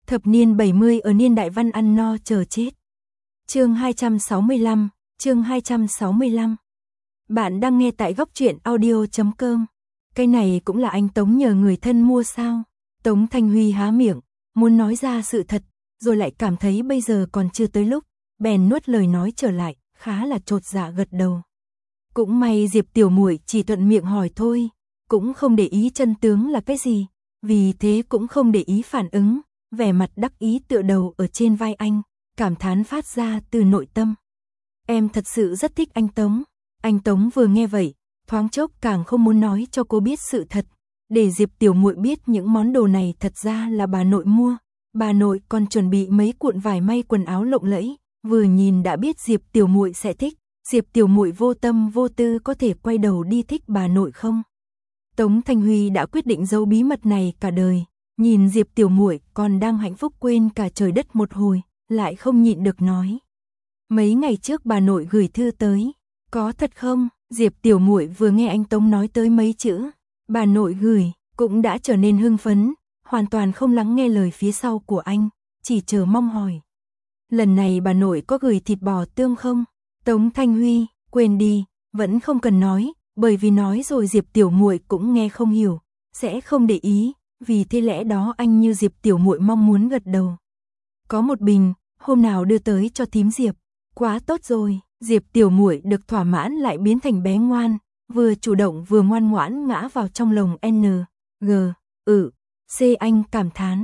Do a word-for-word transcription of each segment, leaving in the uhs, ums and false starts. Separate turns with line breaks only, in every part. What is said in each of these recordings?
Thập niên bảy mươi ở niên đại văn ăn no chờ chết. Chương hai trăm sáu mươi lăm, chương hai trăm sáu mươi lăm. Bạn đang nghe tại góc truyện audio chấm com. Cái này cũng là anh Tống nhờ người thân mua sao? Tống Thanh Huy há miệng, muốn nói ra sự thật, rồi lại cảm thấy bây giờ còn chưa tới lúc, bèn nuốt lời nói trở lại, khá là chột dạ gật đầu. Cũng may Diệp tiểu muội chỉ thuận miệng hỏi thôi, cũng không để ý chân tướng là cái gì, vì thế cũng không để ý phản ứng, vẻ mặt đắc ý tựa đầu ở trên vai anh, cảm thán phát ra từ nội tâm. Em thật sự rất thích anh Tống. Anh Tống vừa nghe vậy, thoáng chốc càng không muốn nói cho cô biết sự thật, để Diệp tiểu muội biết những món đồ này thật ra là bà nội mua. Bà nội còn chuẩn bị mấy cuộn vải may quần áo lộng lẫy, vừa nhìn đã biết Diệp tiểu muội sẽ thích. Diệp tiểu muội vô tâm vô tư có thể quay đầu đi thích bà nội không? Tống Thanh Huy đã quyết định giấu bí mật này cả đời, nhìn Diệp tiểu muội còn đang hạnh phúc quên cả trời đất một hồi, lại không nhịn được nói. Mấy ngày trước bà nội gửi thư tới, có thật không? Diệp tiểu muội vừa nghe anh Tống nói tới mấy chữ, bà nội gửi, cũng đã trở nên hưng phấn, hoàn toàn không lắng nghe lời phía sau của anh, chỉ chờ mong hỏi. Lần này bà nội có gửi thịt bò tương không? Tống Thanh Huy, quên đi, vẫn không cần nói, bởi vì nói rồi Diệp tiểu muội cũng nghe không hiểu, sẽ không để ý, vì thế lẽ đó anh như Diệp tiểu muội mong muốn gật đầu. Có một bình, hôm nào đưa tới cho thím Diệp, quá tốt rồi. Diệp tiểu muội được thỏa mãn lại biến thành bé ngoan, vừa chủ động vừa ngoan ngoãn ngã vào trong lồng N, G, ừ, C anh cảm thán.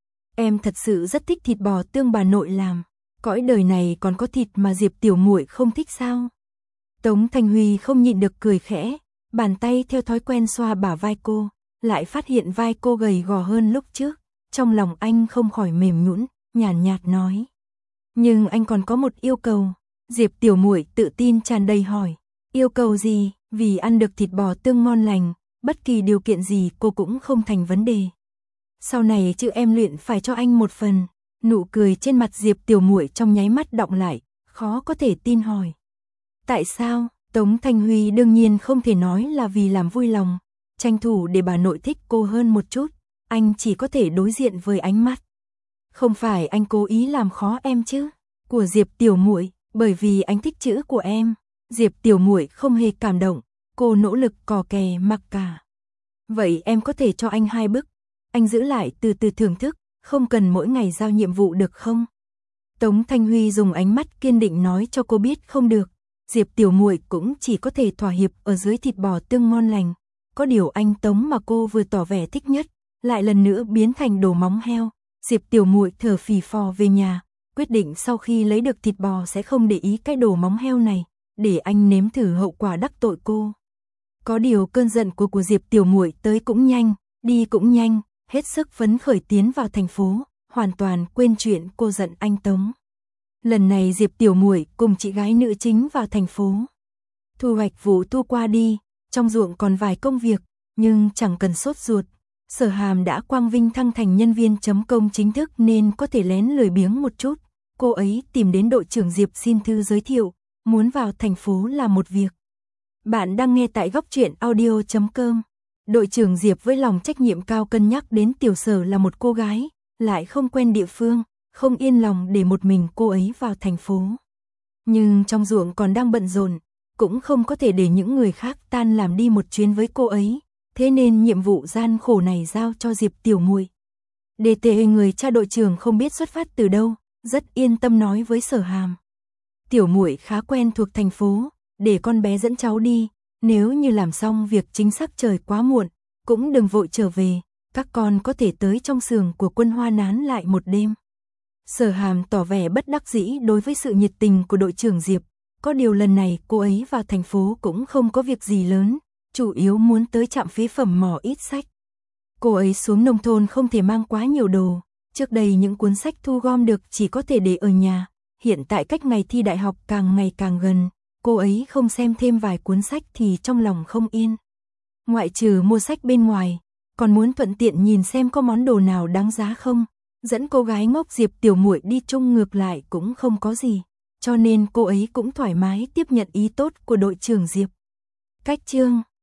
Em thật sự rất thích thịt bò tương bà nội làm, cõi đời này còn có thịt mà Diệp tiểu muội không thích sao? Tống Thanh Huy không nhịn được cười khẽ, bàn tay theo thói quen xoa bả vai cô, lại phát hiện vai cô gầy gò hơn lúc trước, trong lòng anh không khỏi mềm nhũn, nhàn nhạt, nhạt nói. Nhưng anh còn có một yêu cầu. Diệp tiểu muội tự tin tràn đầy hỏi, yêu cầu gì? Vì ăn được thịt bò tương ngon lành, bất kỳ điều kiện gì cô cũng không thành vấn đề. Sau này chữ em luyện phải cho anh một phần. Nụ cười trên mặt Diệp tiểu muội trong nháy mắt đọng lại, khó có thể tin hỏi. Tại sao? Tống Thanh Huy đương nhiên không thể nói là vì làm vui lòng, tranh thủ để bà nội thích cô hơn một chút, anh chỉ có thể đối diện với ánh mắt. Không phải anh cố ý làm khó em chứ? Của Diệp tiểu muội, bởi vì anh thích chữ của em. Diệp tiểu muội không hề cảm động, cô nỗ lực cò kè mặc cả. Vậy em có thể cho anh hai bức, anh giữ lại từ từ thưởng thức, không cần mỗi ngày giao nhiệm vụ được không? Tống Thanh Huy dùng ánh mắt kiên định nói cho cô biết không được. Diệp tiểu muội cũng chỉ có thể thỏa hiệp ở dưới thịt bò tương ngon lành. Có điều anh Tống mà cô vừa tỏ vẻ thích nhất, lại lần nữa biến thành đồ móng heo. Diệp tiểu muội thở phì phò về nhà, quyết định sau khi lấy được thịt bò sẽ không để ý cái đồ móng heo này, để anh nếm thử hậu quả đắc tội cô. Có điều cơn giận của của Diệp tiểu muội tới cũng nhanh, đi cũng nhanh, hết sức phấn khởi tiến vào thành phố, hoàn toàn quên chuyện cô giận anh Tống. Lần này Diệp tiểu muội cùng chị gái nữ chính vào thành phố. Thu hoạch vụ thu qua đi, trong ruộng còn vài công việc, nhưng chẳng cần sốt ruột. Sở Hàm đã quang vinh thăng thành nhân viên chấm công chính thức nên có thể lén lười biếng một chút. Cô ấy tìm đến đội trưởng Diệp xin thư giới thiệu, muốn vào thành phố làm một việc. Bạn đang nghe tại góc truyện audio chấm com. Đội trưởng Diệp với lòng trách nhiệm cao cân nhắc đến tiểu Sở là một cô gái, lại không quen địa phương, không yên lòng để một mình cô ấy vào thành phố. Nhưng trong ruộng còn đang bận rộn, cũng không có thể để những người khác tan làm đi một chuyến với cô ấy. Thế nên nhiệm vụ gian khổ này giao cho Diệp tiểu muội. đê tê người cha đội trưởng không biết xuất phát từ đâu, rất yên tâm nói với Sở Hàm. Tiểu muội khá quen thuộc thành phố, để con bé dẫn cháu đi, nếu như làm xong việc chính xác trời quá muộn, cũng đừng vội trở về, các con có thể tới trong xưởng của Quân Hoa nán lại một đêm. Sở Hàm tỏ vẻ bất đắc dĩ đối với sự nhiệt tình của đội trưởng Diệp, có điều lần này cô ấy vào thành phố cũng không có việc gì lớn, chủ yếu muốn tới trạm phế phẩm mỏ ít sách. Cô ấy xuống nông thôn không thể mang quá nhiều đồ, trước đây những cuốn sách thu gom được chỉ có thể để ở nhà, hiện tại cách ngày thi đại học càng ngày càng gần, cô ấy không xem thêm vài cuốn sách thì trong lòng không yên. Ngoại trừ mua sách bên ngoài, còn muốn thuận tiện nhìn xem có món đồ nào đáng giá không, dẫn cô gái ngốc Diệp tiểu muội đi chung ngược lại cũng không có gì, cho nên cô ấy cũng thoải mái tiếp nhận ý tốt của đội trưởng Diệp. Cách chương